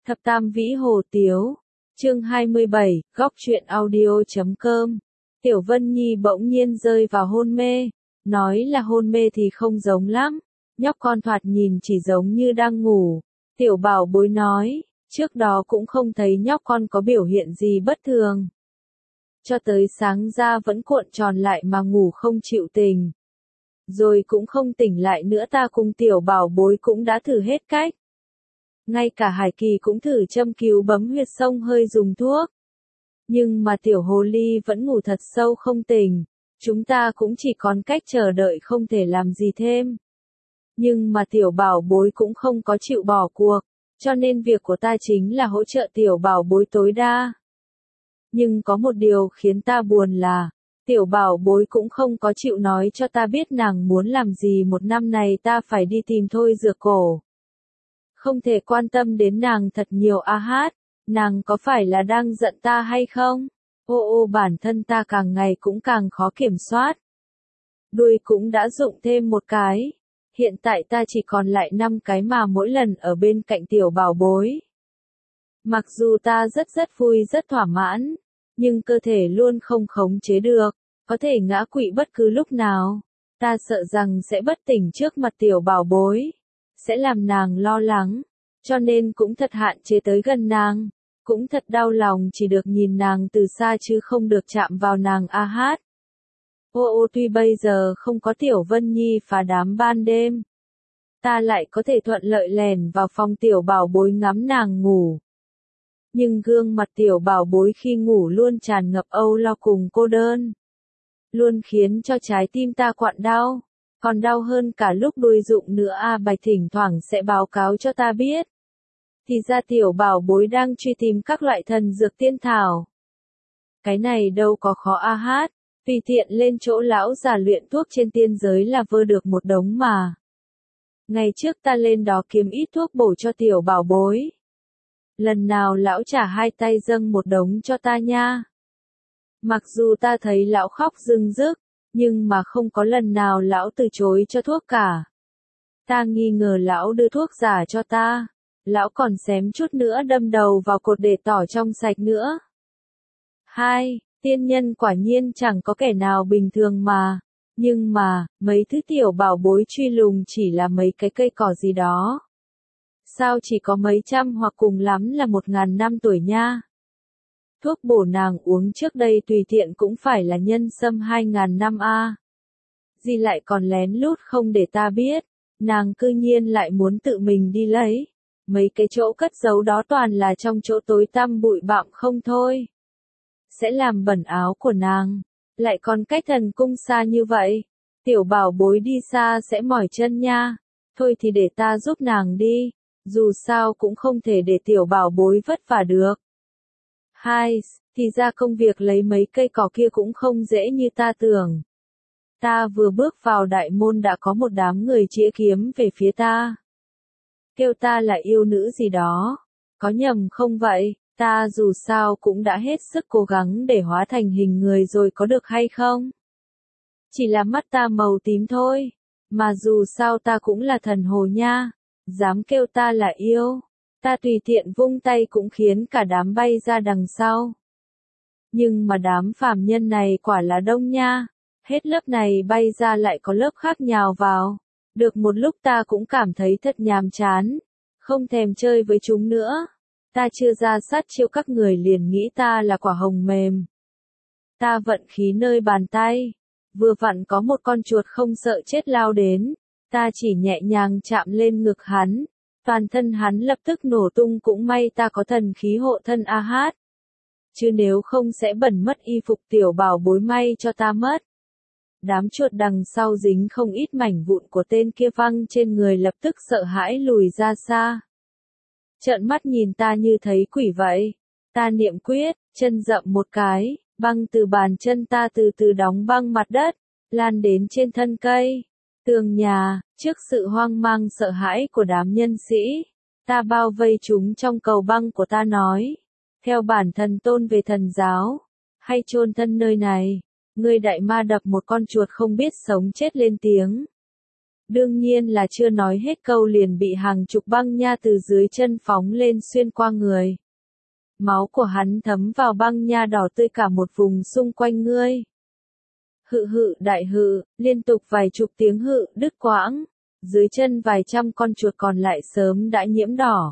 Thập Tam Vĩ Hồ Tiếu, chương 27, góc truyện audio.com. Tiểu Vân Nhi bỗng nhiên rơi vào hôn mê, nói là hôn mê thì không giống lắm, nhóc con thoạt nhìn chỉ giống như đang ngủ. Tiểu Bảo Bối nói, trước đó cũng không thấy nhóc con có biểu hiện gì bất thường. Cho tới sáng ra vẫn cuộn tròn lại mà ngủ không chịu tỉnh. Rồi cũng không tỉnh lại nữa, ta cùng Tiểu Bảo Bối cũng đã thử hết cách. Ngay cả Hải Kỳ cũng thử châm cứu bấm huyệt xông hơi dùng thuốc. Nhưng mà tiểu hồ ly vẫn ngủ thật sâu không tỉnh. Chúng ta cũng chỉ còn cách chờ đợi, không thể làm gì thêm. Nhưng mà Tiểu Bảo Bối cũng không có chịu bỏ cuộc, cho nên việc của ta chính là hỗ trợ Tiểu Bảo Bối tối đa. Nhưng có một điều khiến ta buồn là, Tiểu Bảo Bối cũng không có chịu nói cho ta biết nàng muốn làm gì. Một năm này ta phải đi tìm Thôi Dược Cổ. Không thể quan tâm đến nàng thật nhiều. Hát, nàng có phải là đang giận ta hay không? Bản thân ta càng ngày cũng càng khó kiểm soát. Đuôi cũng đã dụng thêm một cái. Hiện tại ta chỉ còn lại 5 cái mà mỗi lần ở bên cạnh Tiểu Bảo Bối. Mặc dù ta rất vui, rất thỏa mãn, nhưng cơ thể luôn không khống chế được, có thể ngã quỵ bất cứ lúc nào. Ta sợ rằng sẽ bất tỉnh trước mặt Tiểu Bảo Bối, sẽ làm nàng lo lắng, cho nên cũng thật hạn chế tới gần nàng, cũng thật đau lòng chỉ được nhìn nàng từ xa chứ không được chạm vào nàng. Hát. Tuy bây giờ không có Tiểu Vân Nhi phá đám ban đêm, ta lại có thể thuận lợi lèn vào phòng Tiểu Bảo Bối ngắm nàng ngủ. Nhưng gương mặt Tiểu Bảo Bối khi ngủ luôn tràn ngập âu lo cùng cô đơn, luôn khiến cho trái tim ta quặn đau, còn đau hơn cả lúc đuôi rụng nữa. Bạch thỉnh thoảng sẽ báo cáo cho ta biết. Thì ra Tiểu Bảo Bối đang truy tìm các loại thần dược tiên thảo. Cái này đâu có khó. Hát, tùy tiện lên chỗ lão già luyện thuốc trên tiên giới là vơ được một đống mà. Ngày trước ta lên đó kiếm ít thuốc bổ cho Tiểu Bảo Bối. Lần nào lão trả 2 tay dâng một đống cho ta nha. Mặc dù ta thấy lão khóc rưng rức, nhưng mà không có lần nào lão từ chối cho thuốc cả. Ta nghi ngờ lão đưa thuốc giả cho ta. Lão còn xém chút nữa đâm đầu vào cột để tỏ trong sạch nữa. 2. Tiên nhân quả nhiên chẳng có kẻ nào bình thường mà. Nhưng mà, mấy thứ Tiểu Bảo Bối truy lùng chỉ là mấy cái cây cỏ gì đó. Sao chỉ có mấy trăm hoặc cùng lắm là 1000 năm tuổi nha. Thuốc bổ nàng uống trước đây tùy tiện cũng phải là nhân sâm 2000 năm. Gì lại còn lén lút không để ta biết, nàng cư nhiên lại muốn tự mình đi lấy. Mấy cái chỗ cất giấu đó toàn là trong chỗ tối tăm bụi bặm không thôi. Sẽ làm bẩn áo của nàng, lại còn cách thần cung xa như vậy. Tiểu Bảo Bối đi xa sẽ mỏi chân nha. Thôi thì để ta giúp nàng đi, dù sao cũng không thể để Tiểu Bảo Bối vất vả được. 2. Thì ra công việc lấy mấy cây cỏ kia cũng không dễ như ta tưởng. Ta vừa bước vào đại môn đã có một đám người chĩa kiếm về phía ta. Kêu ta là yêu nữ gì đó. Có nhầm không vậy? Ta dù sao cũng đã hết sức cố gắng để hóa thành hình người rồi, có được hay không? Chỉ là mắt ta màu tím thôi. Mà dù sao ta cũng là thần hồ nha. Dám kêu ta là yêu. Ta tùy tiện vung tay cũng khiến cả đám bay ra đằng sau. Nhưng mà đám phàm nhân này quả là đông nha. Hết lớp này bay ra lại có lớp khác nhào vào. Được một lúc ta cũng cảm thấy thật nhàm chán. Không thèm chơi với chúng nữa. Ta chưa ra sát chiêu các người liền nghĩ ta là quả hồng mềm. Ta vận khí nơi bàn tay. Vừa vặn có một con chuột không sợ chết lao đến. Ta chỉ nhẹ nhàng chạm lên ngực hắn. Toàn thân hắn lập tức nổ tung, cũng may ta có thần khí hộ thân. Hát. Chứ nếu không sẽ bẩn mất y phục Tiểu Bảo Bối, may cho ta mất. Đám chuột đằng sau dính không ít mảnh vụn của tên kia văng trên người, lập tức sợ hãi lùi ra xa. Trợn mắt nhìn ta như thấy quỷ vậy. Ta niệm quyết, chân dậm một cái, băng từ bàn chân ta từ từ đóng băng mặt đất, lan đến trên thân cây, tường nhà. Trước sự hoang mang sợ hãi của đám nhân sĩ, ta bao vây chúng trong cầu băng của ta nói. Theo bản thần tôn về thần giáo, hay chôn thân nơi này. Ngươi đại ma đập một con chuột không biết sống chết lên tiếng. Đương nhiên là chưa nói hết câu liền bị hàng chục băng nha từ dưới chân phóng lên xuyên qua người. Máu của hắn thấm vào băng nha đỏ tươi cả một vùng xung quanh ngươi. Hự hự đại hự, liên tục vài chục tiếng hự đứt quãng. Dưới chân vài trăm con chuột còn lại sớm đã nhiễm đỏ.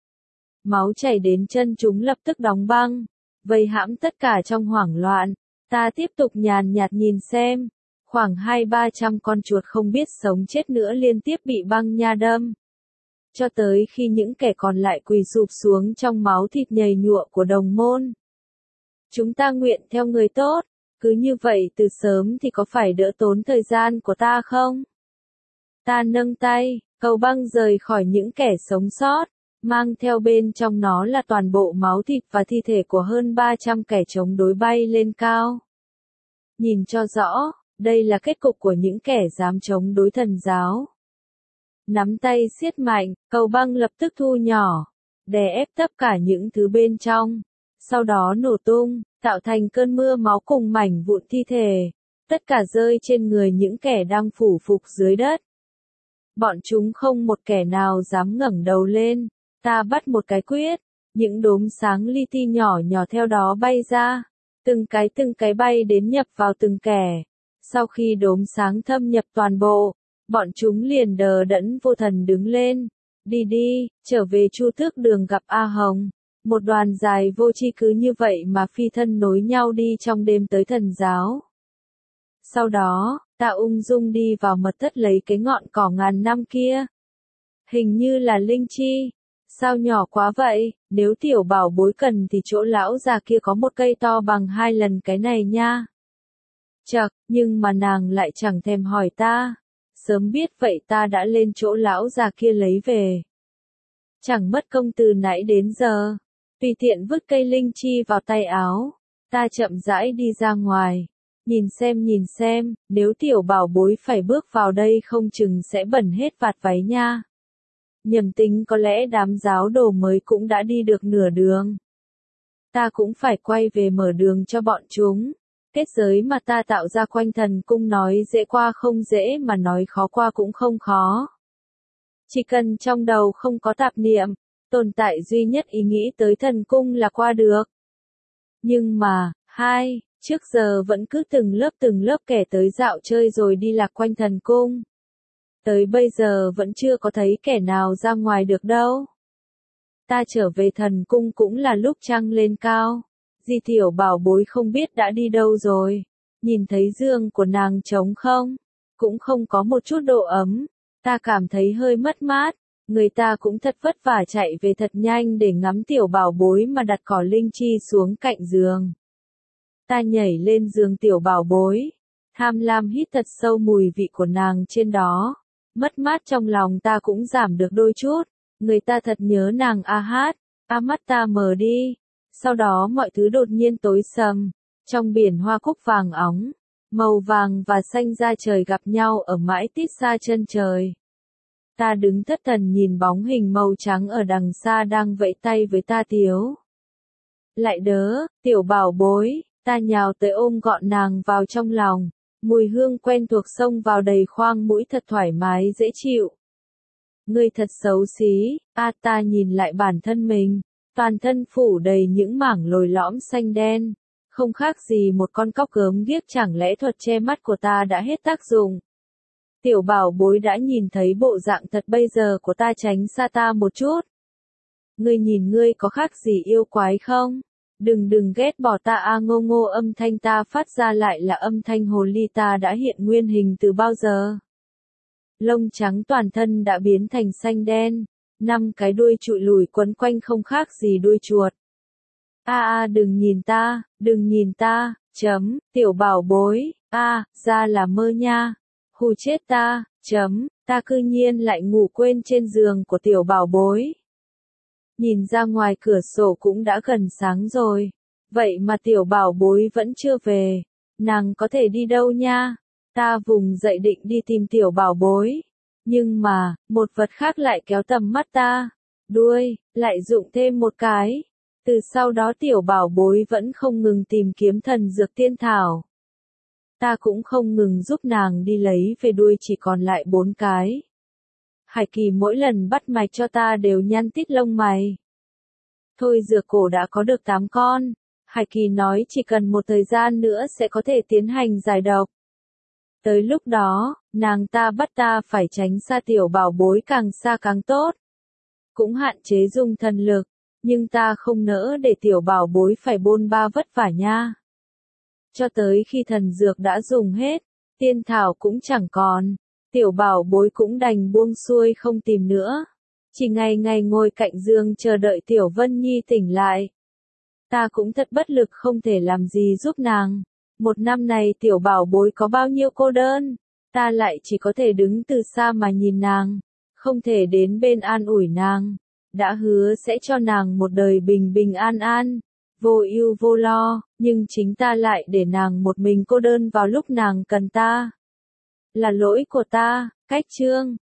Máu chảy đến chân chúng lập tức đóng băng, vây hãm tất cả trong hoảng loạn. Ta tiếp tục nhàn nhạt nhìn xem, khoảng 200-300 con chuột không biết sống chết nữa liên tiếp bị băng nha đâm. Cho tới khi những kẻ còn lại quỳ sụp xuống trong máu thịt nhầy nhụa của đồng môn. Chúng ta nguyện theo người tốt, cứ như vậy từ sớm thì có phải đỡ tốn thời gian của ta không? Ta nâng tay, cầu băng rời khỏi những kẻ sống sót, mang theo bên trong nó là toàn bộ máu thịt và thi thể của hơn 300 kẻ chống đối bay lên cao. Nhìn cho rõ, đây là kết cục của những kẻ dám chống đối thần giáo. Nắm tay siết mạnh, cầu băng lập tức thu nhỏ, đè ép tất cả những thứ bên trong, sau đó nổ tung, tạo thành cơn mưa máu cùng mảnh vụn thi thể, tất cả rơi trên người những kẻ đang phủ phục dưới đất. Bọn chúng không một kẻ nào dám ngẩng đầu lên, ta bắt một cái quyết, những đốm sáng li ti nhỏ nhỏ theo đó bay ra, từng cái bay đến nhập vào từng kẻ. Sau khi đốm sáng thâm nhập toàn bộ, bọn chúng liền đờ đẫn vô thần đứng lên. Đi đi, trở về Chu Tước Đường gặp A Hồng. Một đoàn dài vô tri cứ như vậy mà phi thân nối nhau đi trong đêm tới thần giáo. Sau đó, ta ung dung đi vào mật thất lấy cái ngọn cỏ ngàn năm kia. Hình như là linh chi. Sao nhỏ quá vậy, nếu tiểu bảo bối cần thì chỗ lão già kia có một cây to bằng 2 lần cái này nha. Chậc, nhưng mà nàng lại chẳng thèm hỏi ta. Sớm biết vậy ta đã lên chỗ lão già kia lấy về. Chẳng mất công từ nãy đến giờ. Tùy tiện vứt cây linh chi vào tay áo. Ta chậm rãi đi ra ngoài. Nhìn xem, nếu tiểu bảo bối phải bước vào đây không chừng sẽ bẩn hết vạt váy nha. Nhầm tính có lẽ đám giáo đồ mới cũng đã đi được nửa đường. Ta cũng phải quay về mở đường cho bọn chúng. Kết giới mà ta tạo ra quanh thần cung nói dễ qua không dễ mà nói khó qua cũng không khó. Chỉ cần trong đầu không có tạp niệm, tồn tại duy nhất ý nghĩ tới thần cung là qua được. Nhưng mà, trước giờ vẫn cứ từng lớp kẻ tới dạo chơi rồi đi lạc quanh thần cung. Tới bây giờ vẫn chưa có thấy kẻ nào ra ngoài được đâu. Ta trở về thần cung cũng là lúc trăng lên cao. Di tiểu bảo bối không biết đã đi đâu rồi. Nhìn thấy giường của nàng trống không? Cũng không có một chút độ ấm. Ta cảm thấy hơi mất mát. Người ta cũng thật vất vả chạy về thật nhanh để ngắm tiểu bảo bối mà đặt cỏ linh chi xuống cạnh giường. Ta nhảy lên giường tiểu bảo bối. Tham lam hít thật sâu mùi vị của nàng trên đó. Mất mát trong lòng ta cũng giảm được đôi chút. Người ta thật nhớ nàng a hát. Mắt ta mờ đi. Sau đó mọi thứ đột nhiên tối sầm. Trong biển hoa cúc vàng óng, màu vàng và xanh da trời gặp nhau ở mãi tít xa chân trời. Ta đứng thất thần nhìn bóng hình màu trắng ở đằng xa đang vẫy tay với ta tiếu. Lại đớ, tiểu bảo bối, ta nhào tới ôm gọn nàng vào trong lòng. Mùi hương quen thuộc xông vào đầy khoang mũi thật thoải mái dễ chịu. Ngươi thật xấu xí, ta nhìn lại bản thân mình. Toàn thân phủ đầy những mảng lồi lõm xanh đen. Không khác gì một con cóc gớm ghiếc, chẳng lẽ thuật che mắt của ta đã hết tác dụng. Tiểu bảo bối đã nhìn thấy bộ dạng thật bây giờ của ta, tránh xa ta một chút. Ngươi nhìn ngươi có khác gì yêu quái không? Đừng ghét bỏ ta ngô ngô, âm thanh ta phát ra lại là âm thanh hồ ly, ta đã hiện nguyên hình từ bao giờ. Lông trắng toàn thân đã biến thành xanh đen. 5 cái đuôi trụi lùi quấn quanh không khác gì đuôi chuột. Đừng nhìn ta, tiểu bảo bối, ra là mơ nha. Hù chết ta, ta cư nhiên lại ngủ quên trên giường của tiểu bảo bối. Nhìn ra ngoài cửa sổ cũng đã gần sáng rồi. Vậy mà tiểu bảo bối vẫn chưa về. Nàng có thể đi đâu nha? Ta vùng dậy định đi tìm tiểu bảo bối. Nhưng mà, một vật khác lại kéo tầm mắt ta. Đuôi, lại dụng thêm một cái. Từ sau đó tiểu bảo bối vẫn không ngừng tìm kiếm thần dược tiên thảo. Ta cũng không ngừng giúp nàng đi lấy về đuôi chỉ còn lại 4 cái. Hải Kỳ mỗi lần bắt mạch cho ta đều nhăn tít lông mày. Thôi dược cổ đã có được 8 con. Hải Kỳ nói chỉ cần một thời gian nữa sẽ có thể tiến hành giải độc. Tới lúc đó, nàng ta bắt ta phải tránh xa tiểu bảo bối càng xa càng tốt. Cũng hạn chế dùng thần lực, nhưng ta không nỡ để tiểu bảo bối phải bôn ba vất vả nha. Cho tới khi thần dược đã dùng hết, tiên thảo cũng chẳng còn, tiểu bảo bối cũng đành buông xuôi không tìm nữa. Chỉ ngày ngày ngồi cạnh giường chờ đợi Tiểu Vân Nhi tỉnh lại. Ta cũng thật bất lực không thể làm gì giúp nàng. Một năm này tiểu bảo bối có bao nhiêu cô đơn, ta lại chỉ có thể đứng từ xa mà nhìn nàng, không thể đến bên an ủi nàng. Đã hứa sẽ cho nàng một đời bình bình an an, vô ưu vô lo, nhưng chính ta lại để nàng một mình cô đơn vào lúc nàng cần ta. Là lỗi của ta, cách chương.